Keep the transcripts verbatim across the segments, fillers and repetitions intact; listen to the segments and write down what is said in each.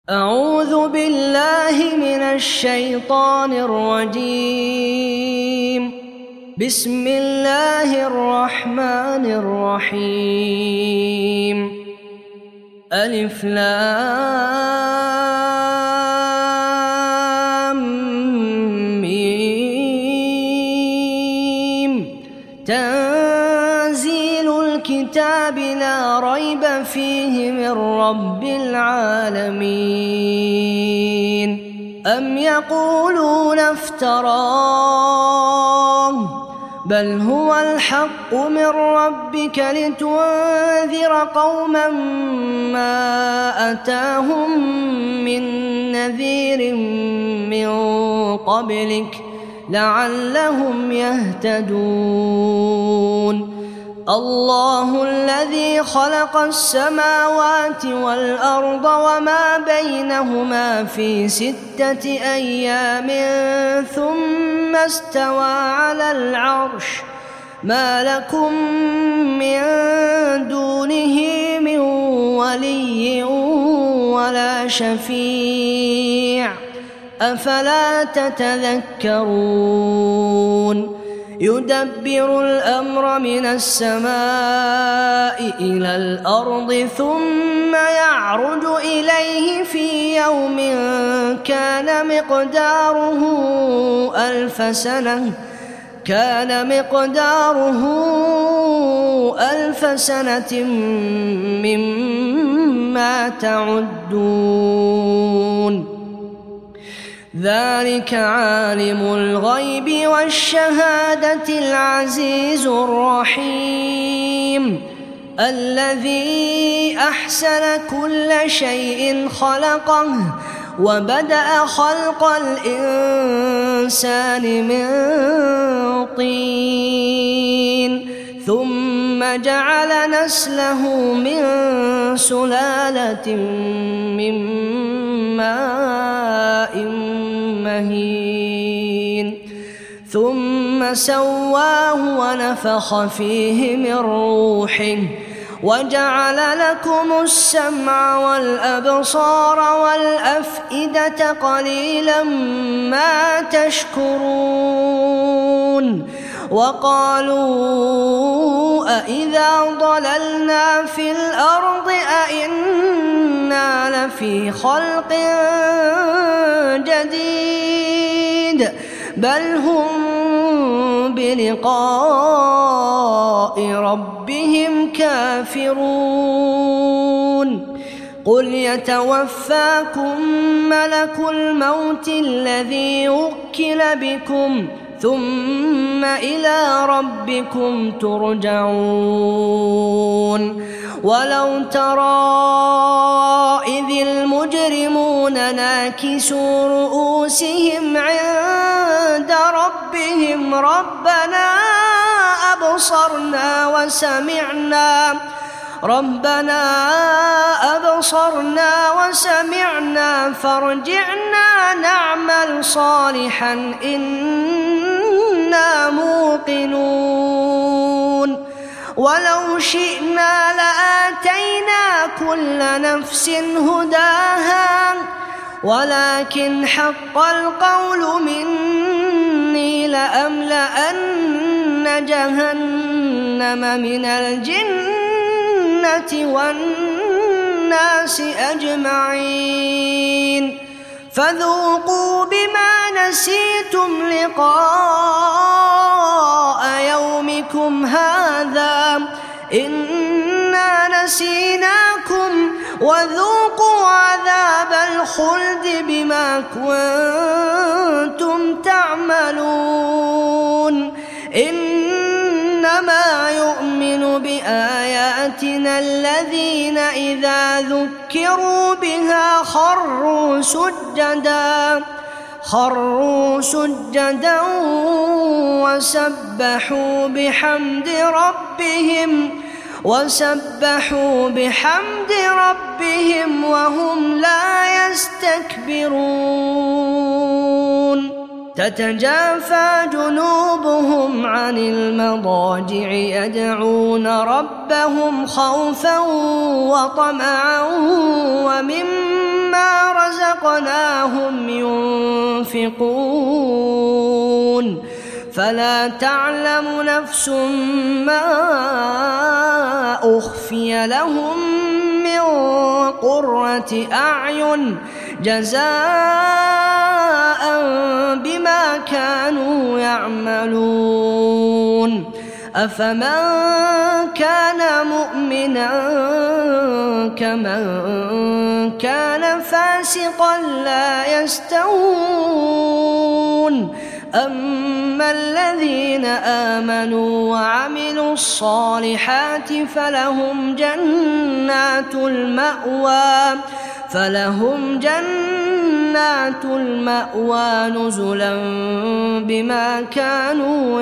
أعوذ بالله من الشيطان الرجيم. بسم الله الرحمن الرحيم. ألف لام ميم. تنزيل الكتاب لا ريب فيه من رب العالمين. أم يقولون افتراه بل هو الحق من ربك لتنذر قوما ما أتاهم من نذير من قبلك لعلهم يهتدون. الله الذي خلق السماوات والأرض وما بينهما في ستة أيام ثم استوى على العرش. ما لكم من دونه من ولي ولا شفيع أفلا تتذكرون. يدبر الأمر من السماء إلى الأرض ثم يعرج إليه في يوم كان مقداره ألف سنة كان مقداره ألف سنة مما تعدون. ذلك عالم الغيب والشهادة العزيز الرحيم. الذي أحسن كل شيء خلقه وبدأ خلق الإنسان من طين ثم جعل نسله من سلالة من ماء مهين ثم سواه ونفخ فيه من روحه وجعل لكم السمع والأبصار والأفئدة قليلا ما تشكرون. وقالوا أإذا ضللنا في الأرض أإنا لفي خلق جديد بل هم بلقاء ربهم كافرون. قل يتوفاكم ملك الموت الذي وكل بكم ثم إلى ربكم ترجعون. ولو ترى إذ المجرمون ناكسوا رؤوسهم عند ربهم ربنا أبصرنا وسمعنا ربنا أبصرنا وسمعنا فارجعنا نعمل صالحا إنا موقنون. ولو شئنا لآتينا كل نفس هداها ولكن حق القول مني لأملأن جهنم من الجنة والناس أجمعين. فذوقوا بما نسيتم لقاء يومكم هذا إنا نسيناكم وذوقوا عذاب الخلد بما كنتم تعملون. إنما يؤمن بآياتنا الذين إذا ذكروا بها خروا سجدا خروا سجدا وسبحوا بحمد ربهم وسبحوا بحمد ربهم وهم لا يستكبرون. تتجافى جنوبهم عن المضاجع يدعون ربهم خوفا وطمعا ومما رزقناهم ينفقون فلا تعلم نفس ما أخفي لهم من قرة أعين جزاء بما كانوا يعملون أفمن كان مؤمنا كمن كان فاسقا لا يستوون أما الذين آمنوا وعملوا الصالحات فلهم جنات المأوى فلهم جنات المأوى نزلا بما كانوا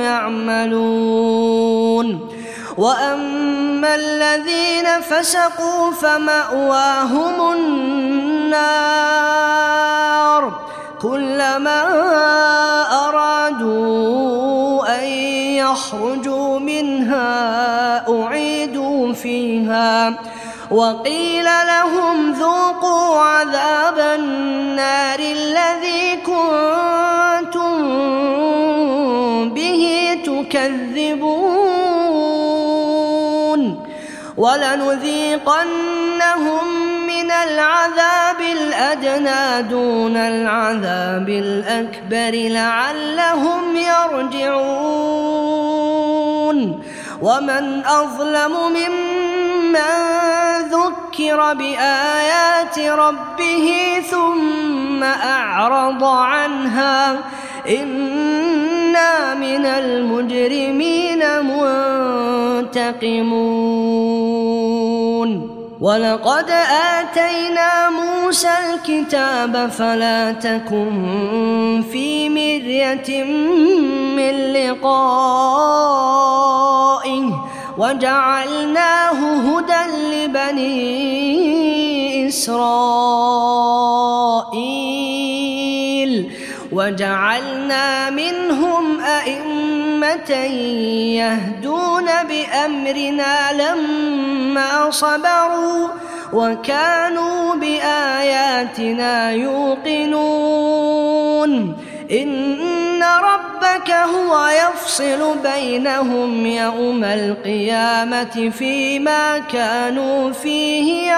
يعملون وأما الذين فسقوا فمأواهم النار كلما أرادوا أن يخرجوا منها أعيدوا فيها وقيل لهم ذوقوا عذاب النار الذي كنتم به تكذبون ولنذيقنهم من العذاب الأدنى دون العذاب الأكبر لعلهم يرجعون ومن أظلم ممن ذكر بآيات ربه ثم أعرض عنها إنا من المجرمين منتقمون ولقد آتينا موسى الكتاب فلا تكن في مرية من لقائه وجعلناه هدى لبني إسرائيل وجعلنا منهم أئمة يهدون بأمرنا لما صبروا وكانوا بآياتنا يوقنون إن ربك هو يفصل بينهم يوم القيامة فيما كانوا فيه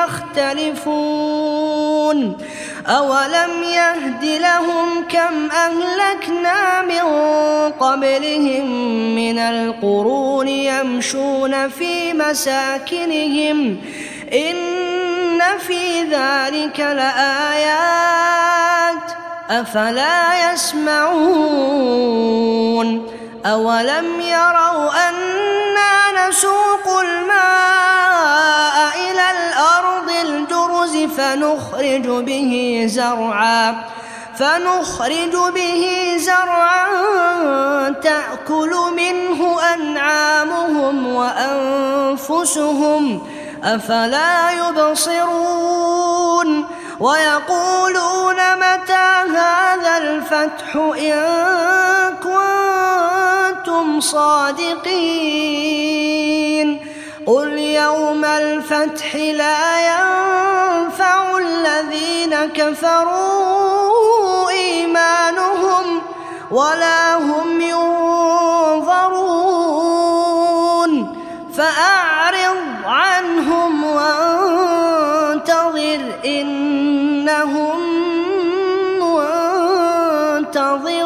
يختلفون أولم يهد لهم كم أهلكنا من قبلهم من القرون يمشون في مساكنهم إن في ذلك لآيات أفلا يسمعون أولم يروا أنا نسوق الماء إلى الأرض الجرز فنخرج به زرعا فنخرج به زرعا تأكل منه أنعامهم وأنفسهم أفلا يبصرون ويقولون متى هذا الفتح إن كنتم صادقين قل يوم الفتح لا ينفع الذين كفروا إيمانهم ولا هم ينظرون فأعرض عنهم وانتظر إنهم منتظرون.